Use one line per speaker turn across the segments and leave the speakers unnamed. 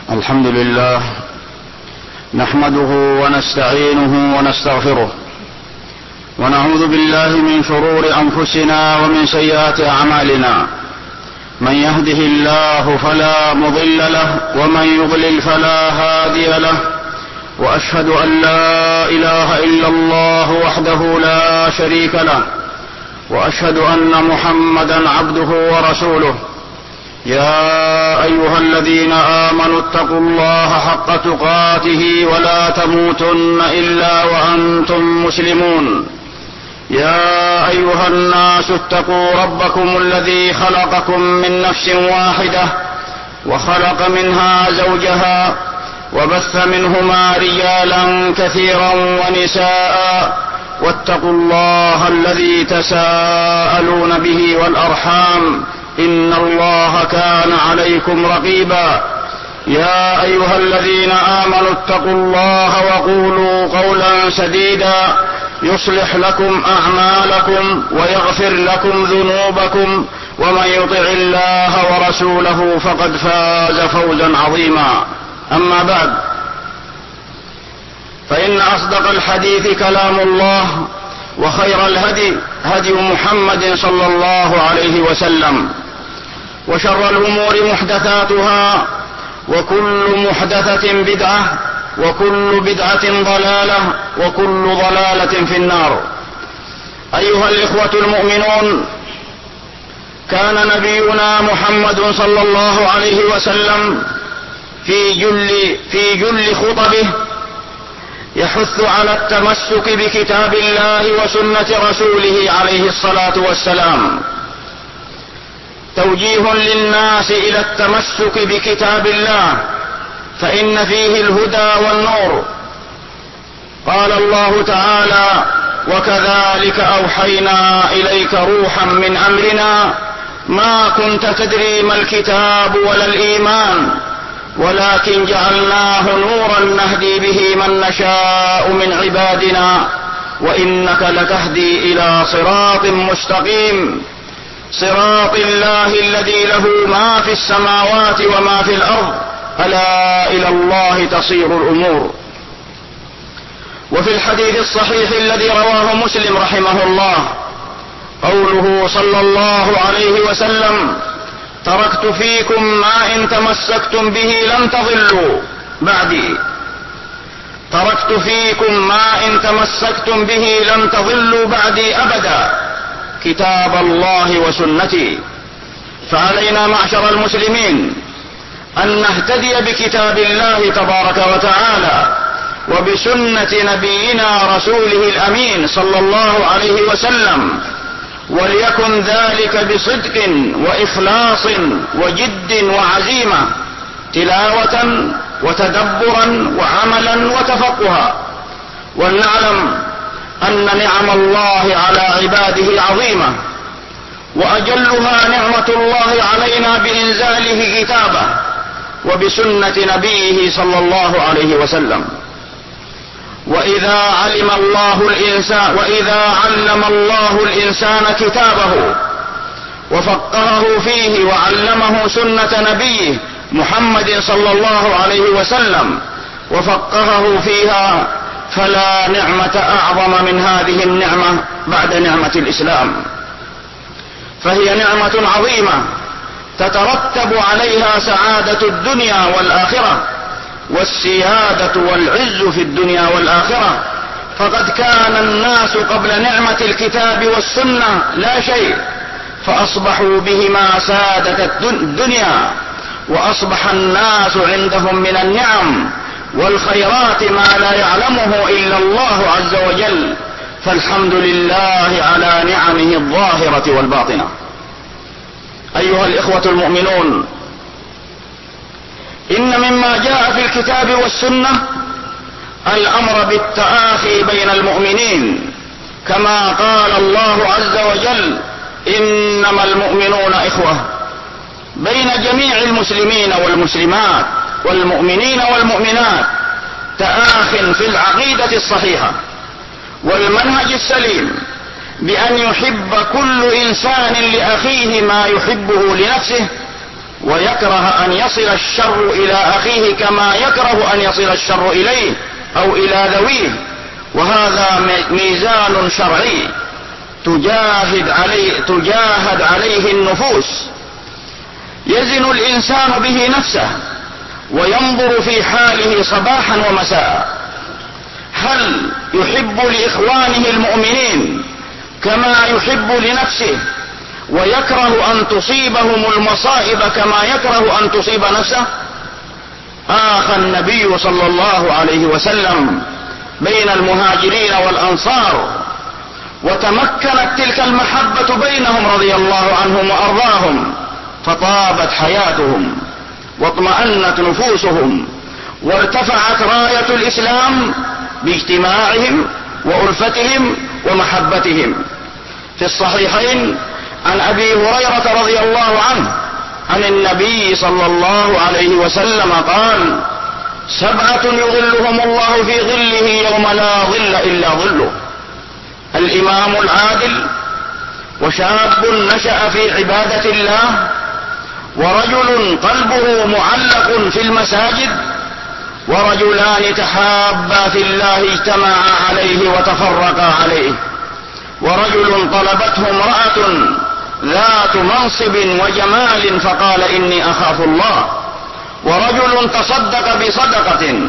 الحمد لله نحمده ونستعينه ونستغفره ونعوذ بالله من شرور أنفسنا ومن سيئات أعمالنا. من يهده الله فلا مضل له ومن يضلل فلا هادي له، وأشهد أن لا إله إلا الله وحده لا شريك له، وأشهد أن محمدا عبده ورسوله. يا أيها الذين آمنوا اتقوا الله حق تقاته ولا تموتن إلا وأنتم مسلمون. يا أيها الناس اتقوا ربكم الذي خلقكم من نفس واحدة وخلق منها زوجها وبث منهما رجالا كثيرا ونساء، واتقوا الله الذي تساءلون به والأرحام إن الله كان عليكم رقيبا. يا أيها الذين آمنوا اتقوا الله وقولوا قولا سديدا يصلح لكم أعمالكم ويغفر لكم ذنوبكم، ومن يطع الله ورسوله فقد فاز فوزا عظيما. أما بعد، فإن أصدق الحديث كلام الله، وخير الهدي هدي محمد صلى الله عليه وسلم، وشر الأمور محدثاتها، وكل محدثة بدعة، وكل بدعة ضلالة، وكل ضلالة في النار. أيها الإخوة المؤمنون، كان نبينا محمد صلى الله عليه وسلم في جل خطبه يحث على التمسك بكتاب الله وسنة رسوله عليه الصلاة والسلام، توجيه للناس إلى التمسك بكتاب الله، فإن فيه الهدى والنور. قال الله تعالى: وكذلك أوحينا إليك روحا من أمرنا ما كنت تدري ما الكتاب ولا الإيمان ولكن جعلناه نورا نهدي به من نشاء من عبادنا وإنك لتهدي إلى صراط مستقيم، صراط الله الذي له ما في السماوات وما في الأرض، ألا إلى الله تصير الأمور. وفي الحديث الصحيح الذي رواه مسلم رحمه الله قوله صلى الله عليه وسلم: تركت فيكم ما إن تمسكتم به لن تضلوا بعدي. تركت فيكم ما إن تمسكتم به لن تضلوا بعدي أبدا، كتاب الله وسنتي. فعلينا معشر المسلمين أن نهتدي بكتاب الله تبارك وتعالى وبسنة نبينا رسوله الأمين صلى الله عليه وسلم، وليكن ذلك بصدق وإخلاص وجد وعزيمة، تلاوة وتدبرا وعملا وتفقها. ولنعلم أن نعم الله على عباده عظيمة، وأجلها نعمة الله علينا بإنزاله كتابه وبسنة نبيه صلى الله عليه وسلم. وإذا علم علم الله الإنسان كتابه وفقهه فيه وعلمه سنة نبيه محمد صلى الله عليه وسلم وفقهه فيها، فلا نعمة أعظم من هذه النعمة بعد نعمة الإسلام، فهي نعمة عظيمة تترتب عليها سعادة الدنيا والآخرة والسيادة والعز في الدنيا والآخرة. فقد كان الناس قبل نعمة الكتاب والسنة لا شيء، فأصبحوا بهما سادة الدنيا، وأصبح الناس عندهم من النعم والخيرات ما لا يعلمه إلا الله عز وجل، فالحمد لله على نعمه الظاهرة والباطنة. أيها الإخوة المؤمنون، إن مما جاء في الكتاب والسنة الأمر بالتآخي بين المؤمنين، كما قال الله عز وجل: إنما المؤمنون إخوة، بين جميع المسلمين والمسلمات والمؤمنين والمؤمنات تآخ في العقيدة الصحيحة والمنهج السليم، بأن يحب كل إنسان لأخيه ما يحبه لنفسه، ويكره أن يصل الشر إلى أخيه كما يكره أن يصل الشر إليه أو إلى ذويه. وهذا ميزان شرعي تجاهد عليه النفوس. يزن الإنسان به نفسه وينظر في حاله صباحا ومساء، هل يحب لإخوانه المؤمنين كما يحب لنفسه، ويكره أن تصيبهم المصائب كما يكره أن تصيب نفسه؟ آخى النبي صلى الله عليه وسلم بين المهاجرين والأنصار، وتمكنت تلك المحبة بينهم رضي الله عنهم وأرضاهم، فطابت حياتهم واطمأنت نفوسهم، وارتفعت راية الإسلام باجتماعهم وألفتهم ومحبتهم. في الصحيحين عن أبي هريرة رضي الله عنه عن النبي صلى الله عليه وسلم قال: 7 يظلهم الله في ظله يوم لا ظل إلا ظله: الإمام العادل، وشاب نشأ في عبادة الله، ورجل قلبه معلق في المساجد، ورجلان تحابا في الله اجتمعا عليه وتفرقا عليه، ورجل طلبته امرأة ذات منصب وجمال فقال: إني أخاف الله، ورجل تصدق بصدقة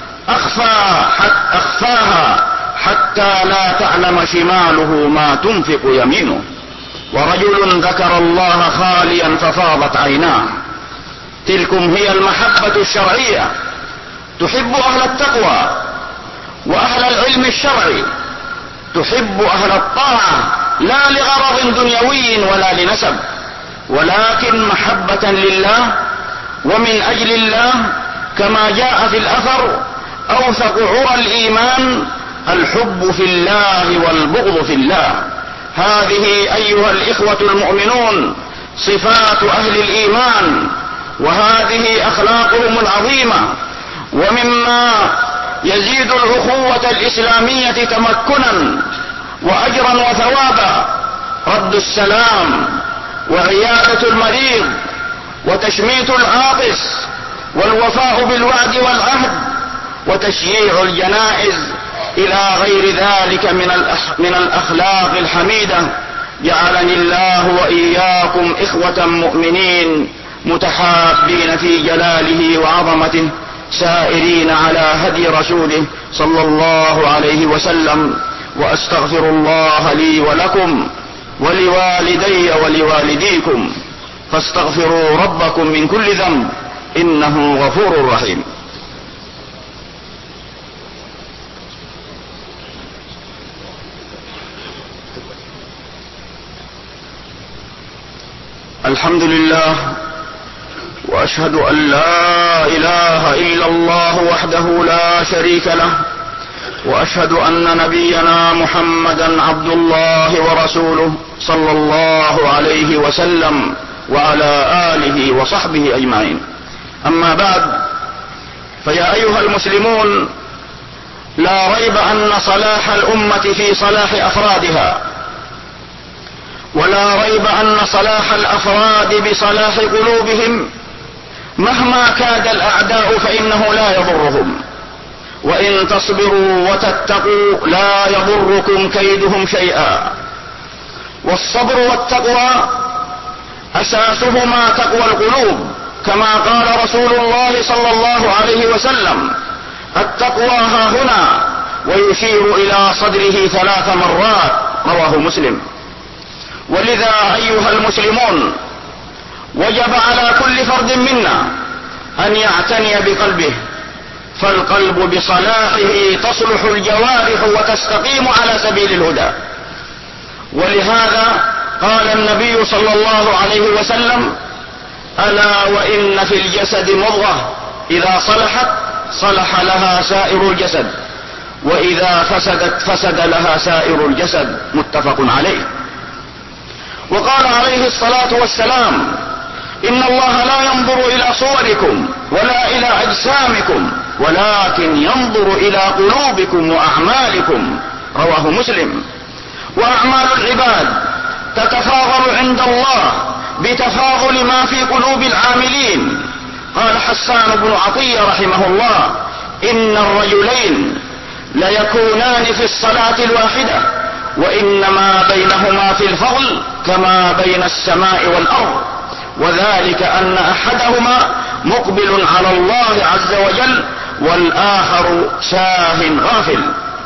أخفاها حتى لا تعلم شماله ما تنفق يمينه، ورجل ذكر الله خاليا ففاضت عيناه. تلكم هي المحبة الشرعية، تحب أهل التقوى وأهل العلم الشرعي، تحب أهل الطاعة لا لغرض دنيوي ولا لنسب، ولكن محبة لله ومن أجل الله، كما جاء في الأثر: أوثق عرى الإيمان الحب في الله والبغض في الله. هذه أيها الإخوة المؤمنون صفات أهل الإيمان، وهذه أخلاقهم العظيمة. ومما يزيد الأخوة الإسلامية تمكنا وأجرا وثوابا رد السلام، وعيادة المريض، وتشميت العاطس، والوفاء بالوعد والعهد، وتشييع الجنائز، إلى غير ذلك من الأخلاق الحميدة. جعلني الله وإياكم إخوة مؤمنين متحابين في جلاله وعظمته، سائرين على هدي رسوله صلى الله عليه وسلم. وأستغفر الله لي ولكم ولوالدي ولوالديكم، فاستغفروا ربكم من كل ذنب إنه غفور رحيم. الحمد لله، وأشهد أن لا إله إلا الله وحده لا شريك له، وأشهد أن نبينا محمدا عبد الله ورسوله صلى الله عليه وسلم وعلى آله وصحبه أجمعين. أما بعد، فيا أيها المسلمون، لا ريب أن صلاح الأمة في صلاح أفرادها، ولا ريب أن صلاح الأفراد بصلاح قلوبهم. مهما كاد الأعداء فإنه لا يضرهم، وإن تصبروا وتتقوا لا يضركم كيدهم شيئا. والصبر والتقوى أساسهما تقوى القلوب، كما قال رسول الله صلى الله عليه وسلم: التقوى ها هنا، ويشير إلى صدره 3 مرات، رواه مسلم. ولذا أيها المسلمون، وجب على كل فرد منا أن يعتني بقلبه، فالقلب بصلاحه تصلح الجوارح وتستقيم على سبيل الهدى. ولهذا قال النبي صلى الله عليه وسلم: ألا وإن في الجسد مضغة إذا صلحت صلح لها سائر الجسد، وإذا فسدت فسد لها سائر الجسد، متفق عليه. وقال عليه الصلاة والسلام: إن الله لا ينظر إلى صوركم ولا إلى أجسامكم، ولكن ينظر إلى قلوبكم وأعمالكم، رواه مسلم. وأعمال العباد تتفاضل عند الله بتفاضل ما في قلوب العاملين. قال حسان بن عطية رحمه الله: إن الرجلين ليكونان في الصلاة الواحدة، وإنما بينهما في الفضل كما بين السماء والأرض، وذلك أن أحدهما مقبل على الله عز وجل والآخر ساهٍ غافل.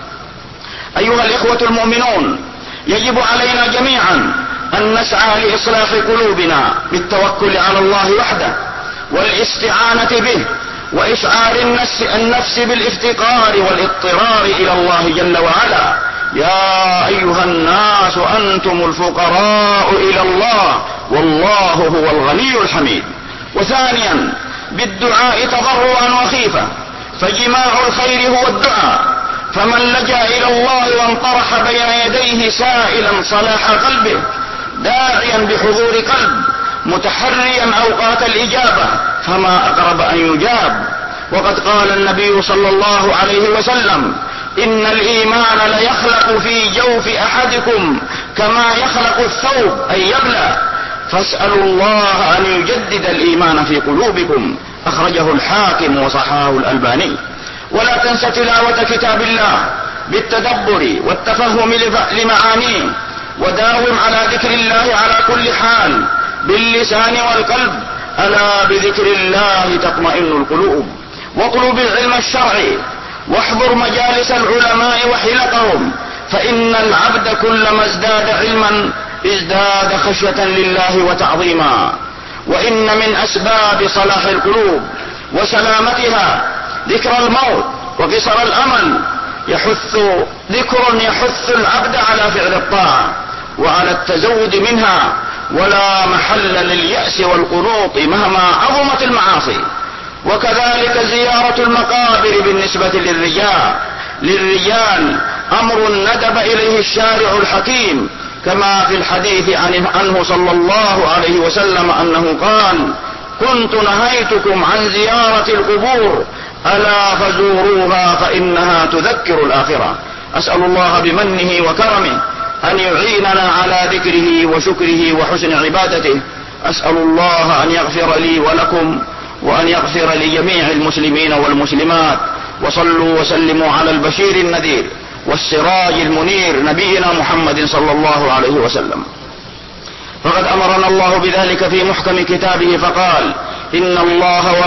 أيها الإخوة المؤمنون، يجب علينا جميعا أن نسعى لإصلاح قلوبنا بالتوكل على الله وحده والاستعانة به، وإشعار النفس بالافتقار والاضطرار إلى الله جل وعلا. يا أيها الناس أنتم الفقراء إلى الله والله هو الغني الحميد. وثانيا بالدعاء تضرعا وخيفة، فجماع الخير هو الدعاء، فمن لجأ إلى الله وانطرح بين يديه سائلا صلاح قلبه داعيا بحضور قلب متحريا أوقات الإجابة فما أقرب أن يجاب. وقد قال النبي صلى الله عليه وسلم: إن الإيمان ليخلق في جوف أحدكم كما يخلق الثوب أن يبلى، فاسألوا الله أن يجدد الإيمان في قلوبكم. أخرجه الحاكم وصححه الألباني. ولا تنس تلاوة كتاب الله بالتدبر والتفهم لمعانيه، وداوم على ذكر الله على كل حال باللسان والقلب. ألا بذكر الله تطمئن القلوب. واطلب العلم الشرعي، واحضر مجالس العلماء وحلقهم، فإن العبد كلما ازداد علما ازداد خشية لله وتعظيما. وإن من أسباب صلاح القلوب وسلامتها ذكر الموت وقصر الأمل. ذكر يحث العبد على فعل الطاعة وعلى التزود منها، ولا محل لليأس والقنوط مهما عظمت المعاصي. وكذلك زيارة المقابر بالنسبة للرجال أمر ندب إليه الشارع الحكيم، كما في الحديث عنه صلى الله عليه وسلم أنه قال: كنت نهيتكم عن زيارة القبور ألا فزوروها فإنها تذكر الآخرة. أسأل الله بمنه وكرمه أن يعيننا على ذكره وشكره وحسن عبادته. أسأل الله أن يغفر لي ولكم، وأن يغفر لجميع المسلمين والمسلمات. وصلوا وسلموا على البشير النذير والسراج المنير نبينا محمد صلى الله عليه وسلم. فقد أمرنا الله بذلك في محكم كتابه فقال: إن الله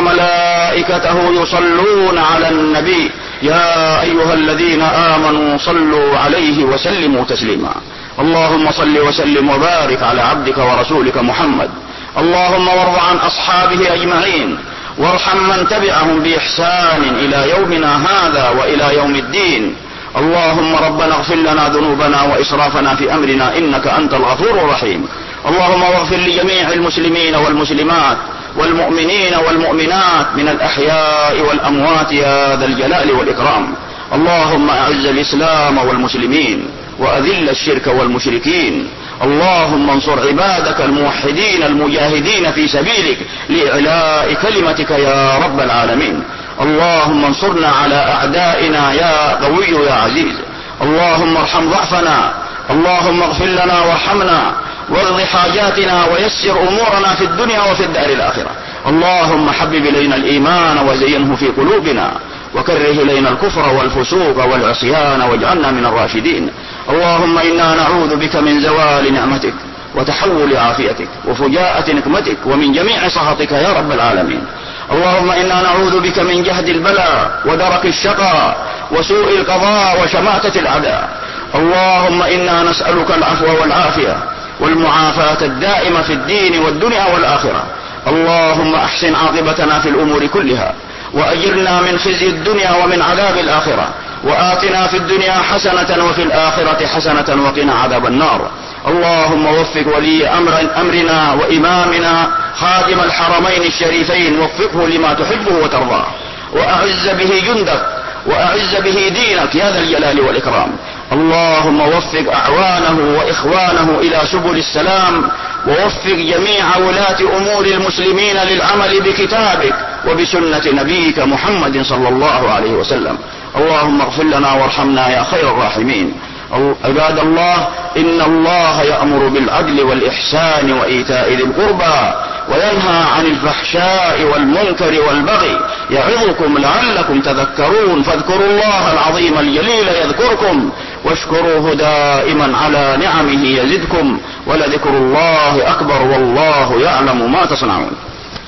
وملائكته يصلون على النبي يا أيها الذين آمنوا صلوا عليه وسلموا تسليما. اللهم صل وسلم وبارك على عبدك ورسولك محمد. اللهم وارض عن أصحابه أجمعين، وارحم من تبعهم بإحسان إلى يومنا هذا وإلى يوم الدين. اللهم ربنا اغفر لنا ذنوبنا وإسرافنا في أمرنا إنك أنت الغفور الرحيم. اللهم اغفر لجميع المسلمين والمسلمات والمؤمنين والمؤمنات من الأحياء والأموات يا ذا الجلال والإكرام. اللهم أعز الإسلام والمسلمين وأذل الشرك والمشركين. اللهم انصر عبادك الموحدين المجاهدين في سبيلك لإعلاء كلمتك يا رب العالمين. اللهم انصرنا على أعدائنا يا قوي يا عزيز. اللهم ارحم ضعفنا، اللهم اغفر لنا وارحمنا، واقض حاجاتنا ويسر أمورنا في الدنيا وفي الدار الآخرة. اللهم حبب إلينا الإيمان وزينه في قلوبنا، وكره إلينا الكفر والفسوق والعصيان واجعلنا من الراشدين. اللهم إنا نعوذ بك من زوال نعمتك وتحول عافيتك وفجاءة نقمتك ومن جميع سخطك يا رب العالمين. اللهم إنا نعوذ بك من جهد البلاء ودرك الشقاء وسوء القضاء وشماتة الأعداء. اللهم إنا نسألك العفو والعافية والمعافاة الدائمة في الدين والدنيا والآخرة. اللهم أحسن عاقبتنا في الأمور كلها، وأجرنا من خزي الدنيا ومن عذاب الآخرة، وآتنا في الدنيا حسنة وفي الآخرة حسنة وقنا عذاب النار. اللهم وفق ولي أمرنا وإمامنا خادم الحرمين الشريفين، وفقه لما تحبه وترضاه، وأعز به جندك وأعز به دينك يا ذا الجلال والإكرام. اللهم وفق أعوانه وإخوانه إلى سبل السلام، ووفق جميع ولاة أمور المسلمين للعمل بكتابك وبسنة نبيك محمد صلى الله عليه وسلم. اللهم اغفر لنا وارحمنا يا خير الراحمين. عباد الله، إن الله يأمر بالعدل والإحسان وإيتاء ذي القربى وينهى عن الفحشاء والمنكر والبغي يعظكم لعلكم تذكرون. فاذكروا الله العظيم الجليل يذكركم واشكروه دائما على نعمه يزدكم ولذكر الله أكبر والله يعلم ما تصنعون.